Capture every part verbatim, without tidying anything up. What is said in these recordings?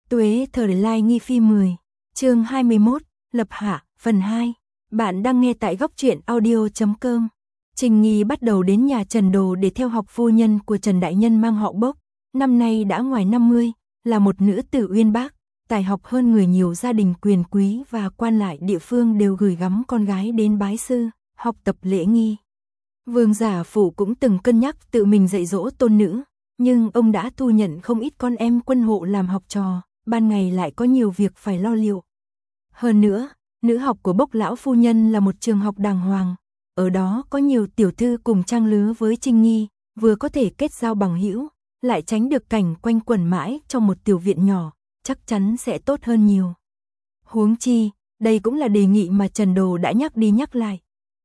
Tuế thời lai nghi phi mười, chương hai mươi mốt, lập hạ, phần hai. Bạn đang nghe tại góc truyện audio chấm com. Trình Nghi bắt đầu đến nhà Trần Đồ để theo học phu nhân của Trần Đại Nhân mang họ Bốc. Năm nay đã ngoài năm mươi, là một nữ tử uyên bác, tài học hơn người, nhiều gia đình quyền quý và quan lại địa phương đều gửi gắm con gái đến bái sư, học tập lễ nghi. Vương Giả Phủ cũng từng cân nhắc tự mình dạy dỗ tôn nữ, nhưng ông đã thu nhận không ít con em quân hộ làm học trò, ban ngày lại có nhiều việc phải lo liệu. Hơn nữa, nữ học của Bốc lão phu nhân là một trường học đàng hoàng, ở đó có nhiều tiểu thư cùng trang lứa với Trình Nghi, vừa có thể kết giao bằng hữu, lại tránh được cảnh quanh quẩn mãi trong một tiểu viện nhỏ, chắc chắn sẽ tốt hơn nhiều. Huống chi, đây cũng là đề nghị mà Trần Đồ đã nhắc đi nhắc lại.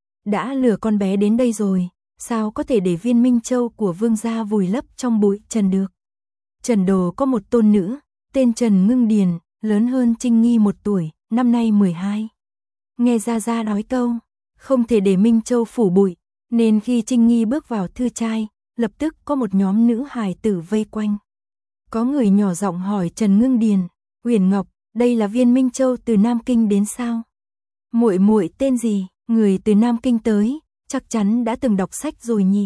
Đã lừa con bé đến đây rồi, sao có thể để viên Minh Châu của Vương gia vùi lấp trong bụi trần được. Trần Đồ có một tôn nữ, tên Trần Ngưng Điền, lớn hơn Trình Nghi một tuổi, năm nay mười hai. Nghe Gia Gia nói câu, không thể để Minh Châu phủ bụi, nên khi Trình Nghi bước vào thư trai, lập tức có một nhóm nữ hài tử vây quanh. Có người nhỏ giọng hỏi Trần Ngưng Điền, "Uyển Ngọc, đây là viên Minh Châu từ Nam Kinh đến sao? Muội muội tên gì?" Người từ Nam Kinh tới, chắc chắn đã từng đọc sách rồi nhỉ.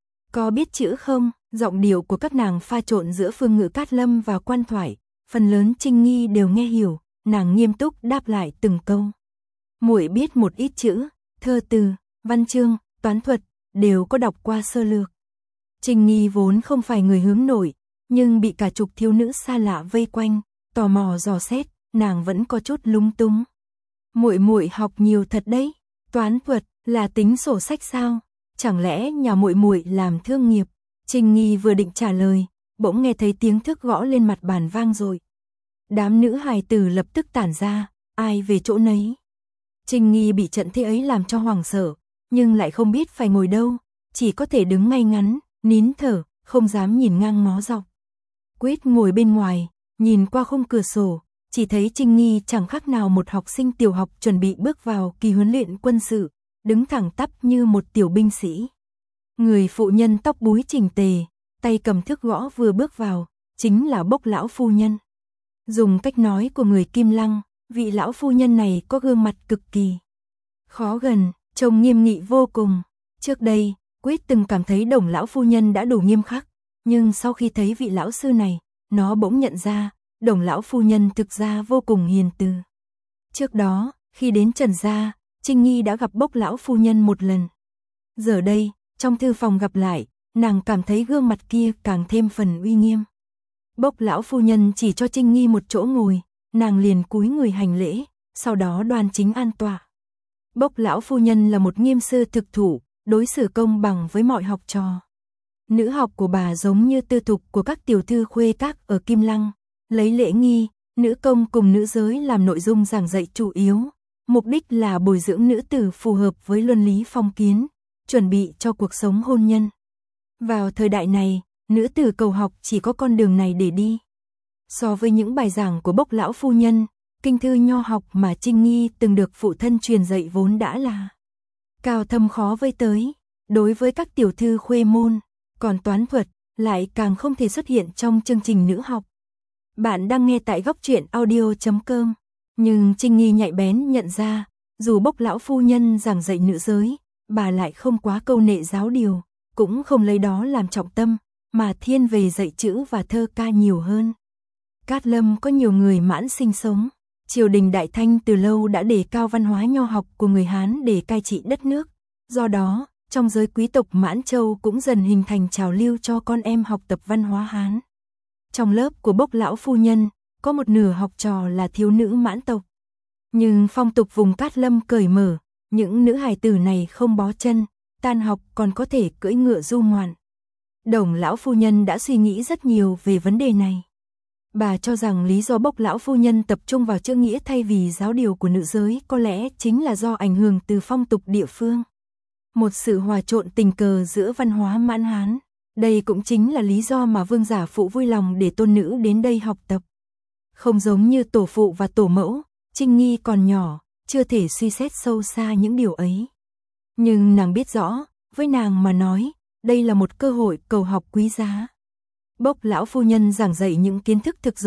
Có biết chữ không? Giọng điệu của các nàng pha trộn giữa phương ngữ Cát Lâm và quan thoại, phần lớn Trình Nghi đều nghe hiểu, nàng nghiêm túc đáp lại từng câu. Muội biết một ít chữ, thơ từ, văn chương, toán thuật, đều có đọc qua sơ lược. Trình Nghi vốn không phải người hướng nội, nhưng bị cả chục thiếu nữ xa lạ vây quanh, tò mò dò xét, nàng vẫn có chút lúng túng. Muội muội học nhiều thật đấy. Toán thuật là tính sổ sách sao? Chẳng lẽ nhà muội muội làm thương nghiệp? Trình Nghi vừa định trả lời, bỗng nghe thấy tiếng thức gõ lên mặt bàn vang rồi. Đám nữ hài tử lập tức tản ra, ai về chỗ nấy. Trình Nghi bị trận thế ấy làm cho hoảng sợ, nhưng lại không biết phải ngồi đâu, chỉ có thể đứng ngay ngắn, nín thở, không dám nhìn ngang ngó dọc. Quyết ngồi bên ngoài, nhìn qua khung cửa sổ, chỉ thấy Trình Nghi chẳng khác nào một học sinh tiểu học chuẩn bị bước vào kỳ huấn luyện quân sự, đứng thẳng tắp như một tiểu binh sĩ. Người phụ nhân tóc búi chỉnh tề, tay cầm thước gõ vừa bước vào, chính là Bốc lão phu nhân. Dùng cách nói của người Kim Lăng, vị lão phu nhân này có gương mặt cực kỳ khó gần, trông nghiêm nghị vô cùng. Trước đây, Quyết từng cảm thấy Đồng lão phu nhân đã đủ nghiêm khắc, nhưng sau khi thấy vị lão sư này, nó bỗng nhận ra Đồng lão phu nhân thực ra vô cùng hiền từ. Trước đó, khi đến Trần gia, Trình Nghi đã gặp Bốc lão phu nhân một lần. Giờ đây, trong thư phòng gặp lại, nàng cảm thấy gương mặt kia càng thêm phần uy nghiêm. Bốc lão phu nhân chỉ cho Trình Nghi một chỗ ngồi, nàng liền cúi người hành lễ, sau đó đoan chính an tọa. Bốc lão phu nhân là một nghiêm sư thực thủ, đối xử công bằng với mọi học trò. Nữ học của bà giống như tư thục của các tiểu thư khuê các ở Kim Lăng. Lấy lễ nghi, nữ công cùng nữ giới làm nội dung giảng dạy chủ yếu, mục đích là bồi dưỡng nữ tử phù hợp với luân lý phong kiến, chuẩn bị cho cuộc sống hôn nhân. Vào thời đại này, nữ tử cầu học chỉ có con đường này để đi. So với những bài giảng của Bốc lão phu nhân, kinh thư nho học mà Trình Nghi từng được phụ thân truyền dạy vốn đã là cao thâm khó với tới, đối với các tiểu thư khuê môn, còn toán thuật lại càng không thể xuất hiện trong chương trình nữ học. Bạn đang nghe tại góc truyện audio chấm com, nhưng Trình Nghi nhạy bén nhận ra, dù Bốc lão phu nhân giảng dạy nữ giới, bà lại không quá câu nệ giáo điều, cũng không lấy đó làm trọng tâm, mà thiên về dạy chữ và thơ ca nhiều hơn. Cát Lâm có nhiều người Mãn sinh sống, triều đình Đại Thanh từ lâu đã đề cao văn hóa nho học của người Hán để cai trị đất nước, do đó, trong giới quý tộc Mãn Châu cũng dần hình thành trào lưu cho con em học tập văn hóa Hán. Trong lớp của Bốc lão phu nhân, có một nửa học trò là thiếu nữ Mãn tộc. Nhưng phong tục vùng Cát Lâm cởi mở, những nữ hài tử này không bó chân, tan học còn có thể cưỡi ngựa du ngoạn. Đồng lão phu nhân đã suy nghĩ rất nhiều về vấn đề này. Bà cho rằng lý do Bốc lão phu nhân tập trung vào chữ nghĩa thay vì giáo điều của nữ giới có lẽ chính là do ảnh hưởng từ phong tục địa phương. Một sự hòa trộn tình cờ giữa văn hóa Mãn Hán. Đây cũng chính là lý do mà Vương Giả Phụ vui lòng để tôn nữ đến đây học tập. Không giống như tổ phụ và tổ mẫu, Trình Nghi còn nhỏ, chưa thể suy xét sâu xa những điều ấy. Nhưng nàng biết rõ, với nàng mà nói, đây là một cơ hội cầu học quý giá. Bốc lão phu nhân giảng dạy những kiến thức thực dụng,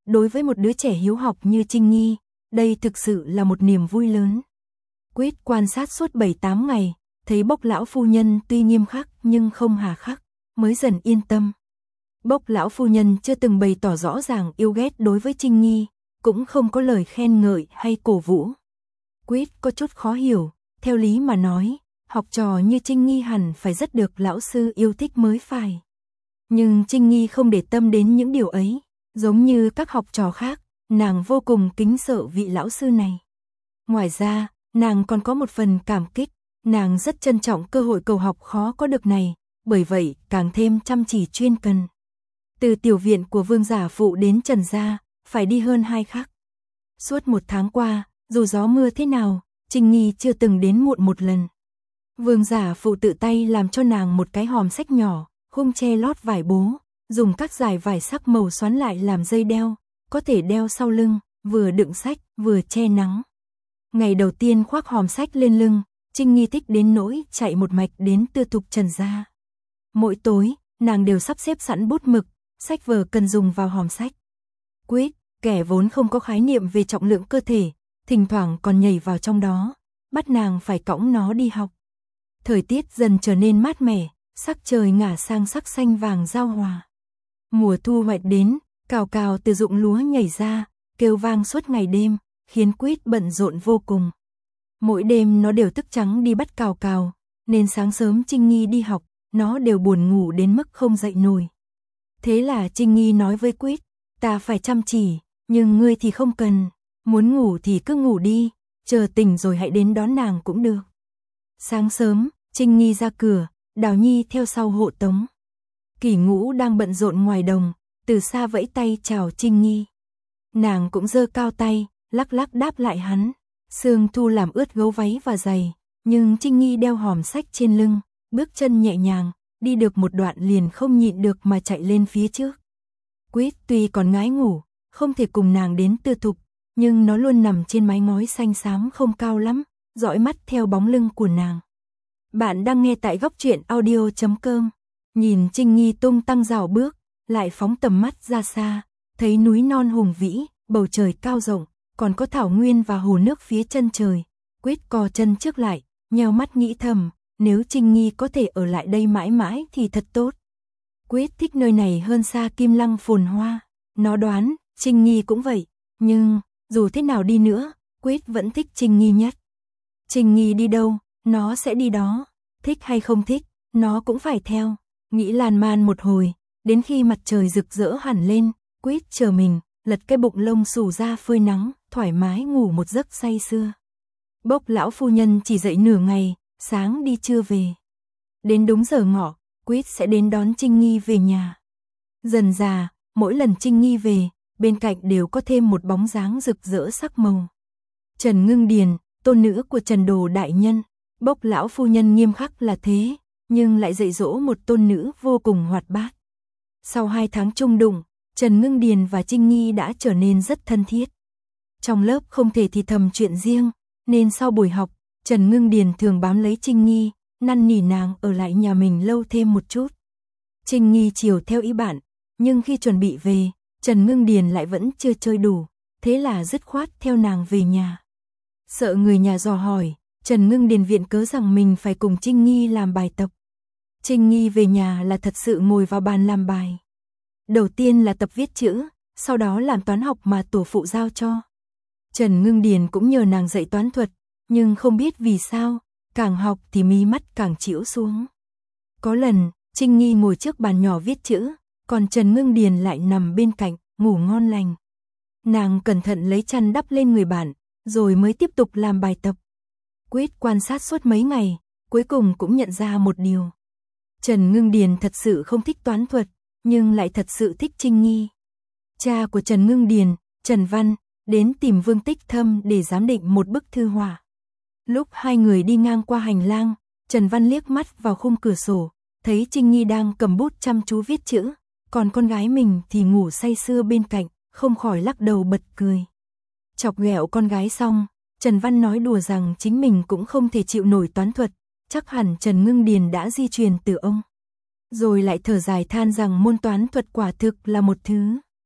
Đối với một đứa trẻ hiếu học như Trinh Nghi, đây thực sự là một niềm vui lớn. Quyết quan sát suốt bảy tám ngày, thấy Bốc lão phu nhân tuy nghiêm khắc nhưng không hà khắc, mới dần yên tâm. Bốc lão phu nhân chưa từng bày tỏ rõ ràng yêu ghét đối với Trinh Nghi, cũng không có lời khen ngợi hay cổ vũ. Quyết có chút khó hiểu, theo lý mà nói, học trò như Trinh Nghi hẳn phải rất được lão sư yêu thích mới phải. Nhưng Trinh Nghi không để tâm đến những điều ấy, giống như các học trò khác, nàng vô cùng kính sợ vị lão sư này. Ngoài ra, nàng còn có một phần cảm kích, nàng rất trân trọng cơ hội cầu học khó có được này, bởi vậy càng thêm chăm chỉ chuyên cần. Từ tiểu viện của Vương Giả Phụ đến Trần gia, phải đi hơn hai khắc. Suốt một tháng qua, dù gió mưa thế nào, Trinh Nghi chưa từng đến muộn một lần. Vương Giả Phụ tự tay làm cho nàng một cái hòm sách nhỏ, khung tre lót vải bố, dùng các dải vải sắc màu xoắn lại làm dây đeo, có thể đeo sau lưng, vừa đựng sách, vừa che nắng. Ngày đầu tiên khoác hòm sách lên lưng, Trinh Nghi thích đến nỗi chạy một mạch đến Tư Thục Trần gia. Mỗi tối, nàng đều sắp xếp sẵn bút mực, sách vở cần dùng vào hòm sách. Quyết, kẻ vốn không có khái niệm về trọng lượng cơ thể, thỉnh thoảng còn nhảy vào trong đó, bắt nàng phải cõng nó đi học. Thời tiết dần trở nên mát mẻ, sắc trời ngả sang sắc xanh vàng giao hòa. Mùa thu hoạch đến, cào cào từ ruộng lúa nhảy ra, kêu vang suốt ngày đêm, khiến Quyết bận rộn vô cùng. Mỗi đêm nó đều thức trắng đi bắt cào cào, nên sáng sớm Trinh Nghi đi học, nó đều buồn ngủ đến mức không dậy nổi. Thế là Trinh Nghi nói với Quyết, ta phải chăm chỉ, nhưng ngươi thì không cần, muốn ngủ thì cứ ngủ đi, chờ tỉnh rồi hãy đến đón nàng cũng được. Sáng sớm, Trinh Nghi ra cửa, Đào Nhi theo sau hộ tống. Kỷ Ngũ đang bận rộn ngoài đồng, từ xa vẫy tay chào Trinh Nghi. Nàng cũng giơ cao tay, lắc lắc đáp lại hắn. Sương thu làm ướt gấu váy và giày, nhưng Trinh Nghi đeo hòm sách trên lưng, bước chân nhẹ nhàng, đi được một đoạn liền không nhịn được mà chạy lên phía trước. Quyết tuy còn ngái ngủ, không thể cùng nàng đến Tư Thục, nhưng nó luôn nằm trên mái ngói xanh xám không cao lắm, dõi mắt theo bóng lưng của nàng. Bạn đang nghe tại góc truyện audio chấm com. Nhìn Trinh Nghi tung tăng rảo bước, lại phóng tầm mắt ra xa, thấy núi non hùng vĩ, bầu trời cao rộng, còn có thảo nguyên và hồ nước phía chân trời. Quyết co chân trước lại, nheo mắt nghĩ thầm, nếu Trinh Nghi có thể ở lại đây mãi mãi thì thật tốt. Quyết thích nơi này hơn xa Kim Lăng phồn hoa, nó đoán, Trinh Nghi cũng vậy, nhưng, dù thế nào đi nữa, Quyết vẫn thích Trinh Nghi nhất. Trinh Nghi đi đâu, nó sẽ đi đó, thích hay không thích, nó cũng phải theo. Nghĩ lan man một hồi, đến khi mặt trời rực rỡ hẳn lên, Quyết chờ mình, lật cái bụng lông xù ra phơi nắng, thoải mái ngủ một giấc say sưa. Bốc lão phu nhân chỉ dậy nửa ngày, sáng đi trưa về. Đến đúng giờ ngọ, Quyết sẽ đến đón Trinh Nghi về nhà. Dần dà, mỗi lần Trinh Nghi về, bên cạnh đều có thêm một bóng dáng rực rỡ sắc màu. Trần Ngưng Điền, tôn nữ của Trần Đồ đại nhân, Bốc lão phu nhân nghiêm khắc là thế, nhưng lại dạy dỗ một tôn nữ vô cùng hoạt bát. Sau hai tháng chung đụng, Trần Ngưng Điền và Trinh Nghi đã trở nên rất thân thiết. Trong lớp không thể thì thầm chuyện riêng, nên sau buổi học, Trần Ngưng Điền thường bám lấy Trinh Nghi, năn nỉ nàng ở lại nhà mình lâu thêm một chút. Trinh Nghi chiều theo ý bạn, nhưng khi chuẩn bị về, Trần Ngưng Điền lại vẫn chưa chơi đủ, thế là dứt khoát theo nàng về nhà. Sợ người nhà dò hỏi, Trần Ngưng Điền viện cớ rằng mình phải cùng Trinh Nghi làm bài tập. Trinh Nghi về nhà là thật sự ngồi vào bàn làm bài. Đầu tiên là tập viết chữ, sau đó làm toán học mà tổ phụ giao cho. Trần Ngưng Điền cũng nhờ nàng dạy toán thuật, nhưng không biết vì sao, càng học thì mí mắt càng chĩu xuống. Có lần, Trinh Nghi ngồi trước bàn nhỏ viết chữ, còn Trần Ngưng Điền lại nằm bên cạnh, ngủ ngon lành. Nàng cẩn thận lấy chăn đắp lên người bạn, rồi mới tiếp tục làm bài tập. Quyết quan sát suốt mấy ngày, cuối cùng cũng nhận ra một điều. Trần Ngưng Điền thật sự không thích toán thuật, nhưng lại thật sự thích Trinh Nghi. Cha của Trần Ngưng Điền, Trần Văn, đến tìm Vương Tích Thâm để giám định một bức thư họa. Lúc hai người đi ngang qua hành lang, Trần Văn liếc mắt vào khung cửa sổ, thấy Trinh Nghi đang cầm bút chăm chú viết chữ, còn con gái mình thì ngủ say sưa bên cạnh, không khỏi lắc đầu bật cười. Chọc ghẹo con gái xong, Trần Văn nói đùa rằng chính mình cũng không thể chịu nổi toán thuật, chắc hẳn Trần Ngưng Điền đã di truyền từ ông. Rồi lại thở dài than rằng môn toán thuật quả thực là một thứ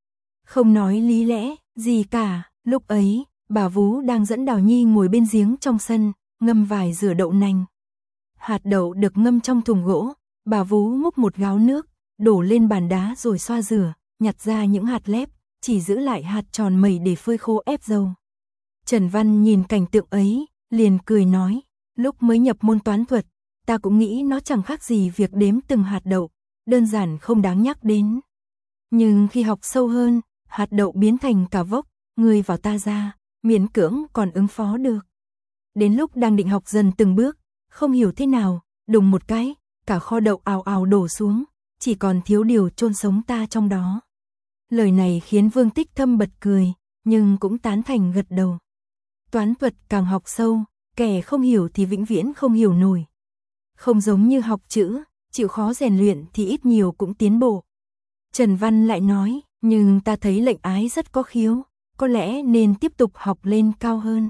không nói lý lẽ gì cả. Lúc ấy, bà Vú đang dẫn Đào Nhi ngồi bên giếng trong sân, ngâm vải rửa đậu nành. Hạt đậu được ngâm trong thùng gỗ, bà Vú múc một gáo nước, đổ lên bàn đá rồi xoa rửa, nhặt ra những hạt lép, chỉ giữ lại hạt tròn mẩy để phơi khô ép dầu. Trần Văn nhìn cảnh tượng ấy, liền cười nói, lúc mới nhập môn toán thuật, ta cũng nghĩ nó chẳng khác gì việc đếm từng hạt đậu, đơn giản không đáng nhắc đến. Nhưng khi học sâu hơn, hạt đậu biến thành cả vốc, người vào ta ra, miễn cưỡng còn ứng phó được. Đến lúc đang định học dần từng bước, không hiểu thế nào, đùng một cái, cả kho đậu ào ào đổ xuống, chỉ còn thiếu điều chôn sống ta trong đó. Lời này khiến Vương Tích Thâm bật cười, nhưng cũng tán thành gật đầu. Toán thuật càng học sâu, kẻ không hiểu thì vĩnh viễn không hiểu nổi. Không giống như học chữ, chịu khó rèn luyện thì ít nhiều cũng tiến bộ. Trần Văn lại nói, nhưng ta thấy lệnh ái rất có khiếu, có lẽ nên tiếp tục học lên cao hơn.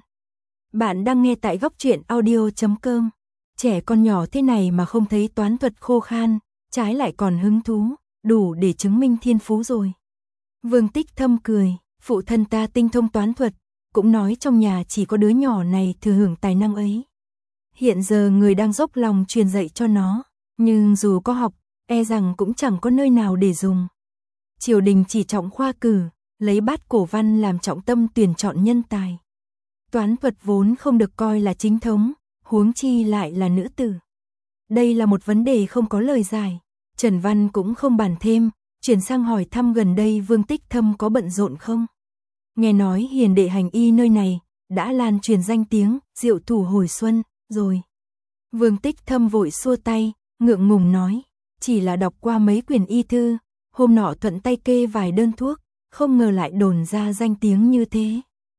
Bạn đang nghe tại góc truyện audio chấm com. Trẻ con nhỏ thế này mà không thấy toán thuật khô khan, trái lại còn hứng thú, đủ để chứng minh thiên phú rồi. Vương Tích Thâm cười, phụ thân ta tinh thông toán thuật, cũng nói trong nhà chỉ có đứa nhỏ này thừa hưởng tài năng ấy. Hiện giờ người đang dốc lòng truyền dạy cho nó, nhưng dù có học, e rằng cũng chẳng có nơi nào để dùng. Triều đình chỉ trọng khoa cử, lấy bát cổ văn làm trọng tâm tuyển chọn nhân tài. Toán thuật vốn không được coi là chính thống, huống chi lại là nữ tử. Đây là một vấn đề không có lời giải. Trần Văn cũng không bàn thêm, chuyển sang hỏi thăm gần đây Vương Tích Thâm có bận rộn không. Nghe nói hiền đệ hành y nơi này, đã lan truyền danh tiếng, diệu thủ hồi xuân, rồi. Vương Tích Thâm vội xua tay, ngượng ngùng nói, chỉ là đọc qua mấy quyển y thư, hôm nọ thuận tay kê vài đơn thuốc, không ngờ lại đồn ra danh tiếng như thế.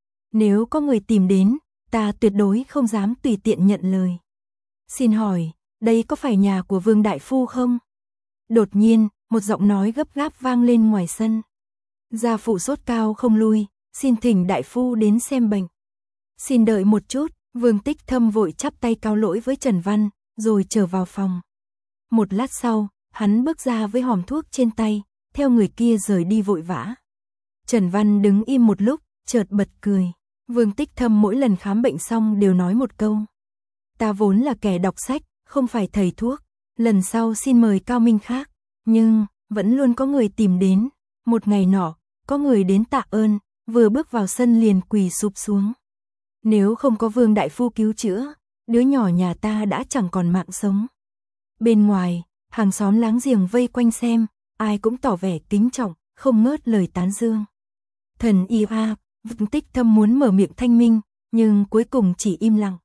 Nếu có người tìm đến, ta tuyệt đối không dám tùy tiện nhận lời. Xin hỏi, đây có phải nhà của Vương Đại Phu không? Đột nhiên, một giọng nói gấp gáp vang lên ngoài sân. Gia phụ sốt cao không lui, xin thỉnh Đại Phu đến xem bệnh. Xin đợi một chút, Vương Tích Thâm vội chắp tay cáo lỗi với Trần Văn, rồi trở vào phòng. Một lát sau, hắn bước ra với hòm thuốc trên tay, theo người kia rời đi vội vã. Trần Văn đứng im một lúc, chợt bật cười. Vương Tích Thâm mỗi lần khám bệnh xong đều nói một câu. Ta vốn là kẻ đọc sách, không phải thầy thuốc. Lần sau xin mời cao minh khác. Nhưng, vẫn luôn có người tìm đến. Một ngày nọ, có người đến tạ ơn, vừa bước vào sân liền quỳ sụp xuống. Nếu không có Vương Đại Phu cứu chữa, đứa nhỏ nhà ta đã chẳng còn mạng sống. Bên ngoài, hàng xóm láng giềng vây quanh xem, ai cũng tỏ vẻ kính trọng, không ngớt lời tán dương. Thần y a, Vương Tích Thâm muốn mở miệng thanh minh, nhưng cuối cùng chỉ im lặng.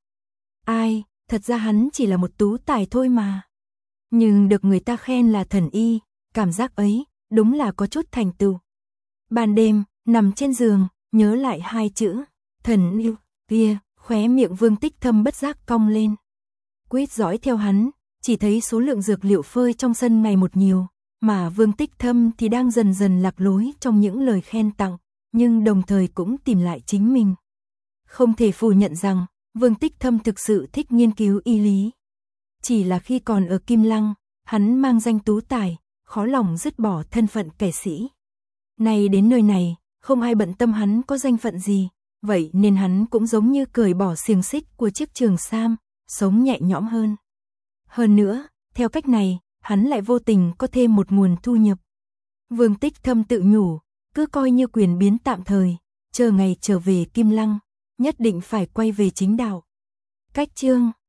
Ai, thật ra hắn chỉ là một tú tài thôi mà. Nhưng được người ta khen là thần y, cảm giác ấy, đúng là có chút thành tựu. Ban đêm, nằm trên giường, nhớ lại hai chữ, thần y, kia, khóe miệng Vương Tích Thâm bất giác cong lên. Quýt dõi theo hắn, chỉ thấy số lượng dược liệu phơi trong sân ngày một nhiều, mà Vương Tích Thâm thì đang dần dần lạc lối trong những lời khen tặng, nhưng đồng thời cũng tìm lại chính mình. Không thể phủ nhận rằng, Vương Tích Thâm thực sự thích nghiên cứu y lý. Chỉ là khi còn ở Kim Lăng, hắn mang danh tú tài, khó lòng dứt bỏ thân phận kẻ sĩ. Nay đến nơi này, không ai bận tâm hắn có danh phận gì, vậy nên hắn cũng giống như cởi bỏ xiềng xích của chiếc trường sam, sống nhẹ nhõm hơn. Hơn nữa, theo cách này, hắn lại vô tình có thêm một nguồn thu nhập. Vương Tích Thâm tự nhủ, cứ coi như quyền biến tạm thời, chờ ngày trở về Kim Lăng, nhất định phải quay về chính đạo. Cách chương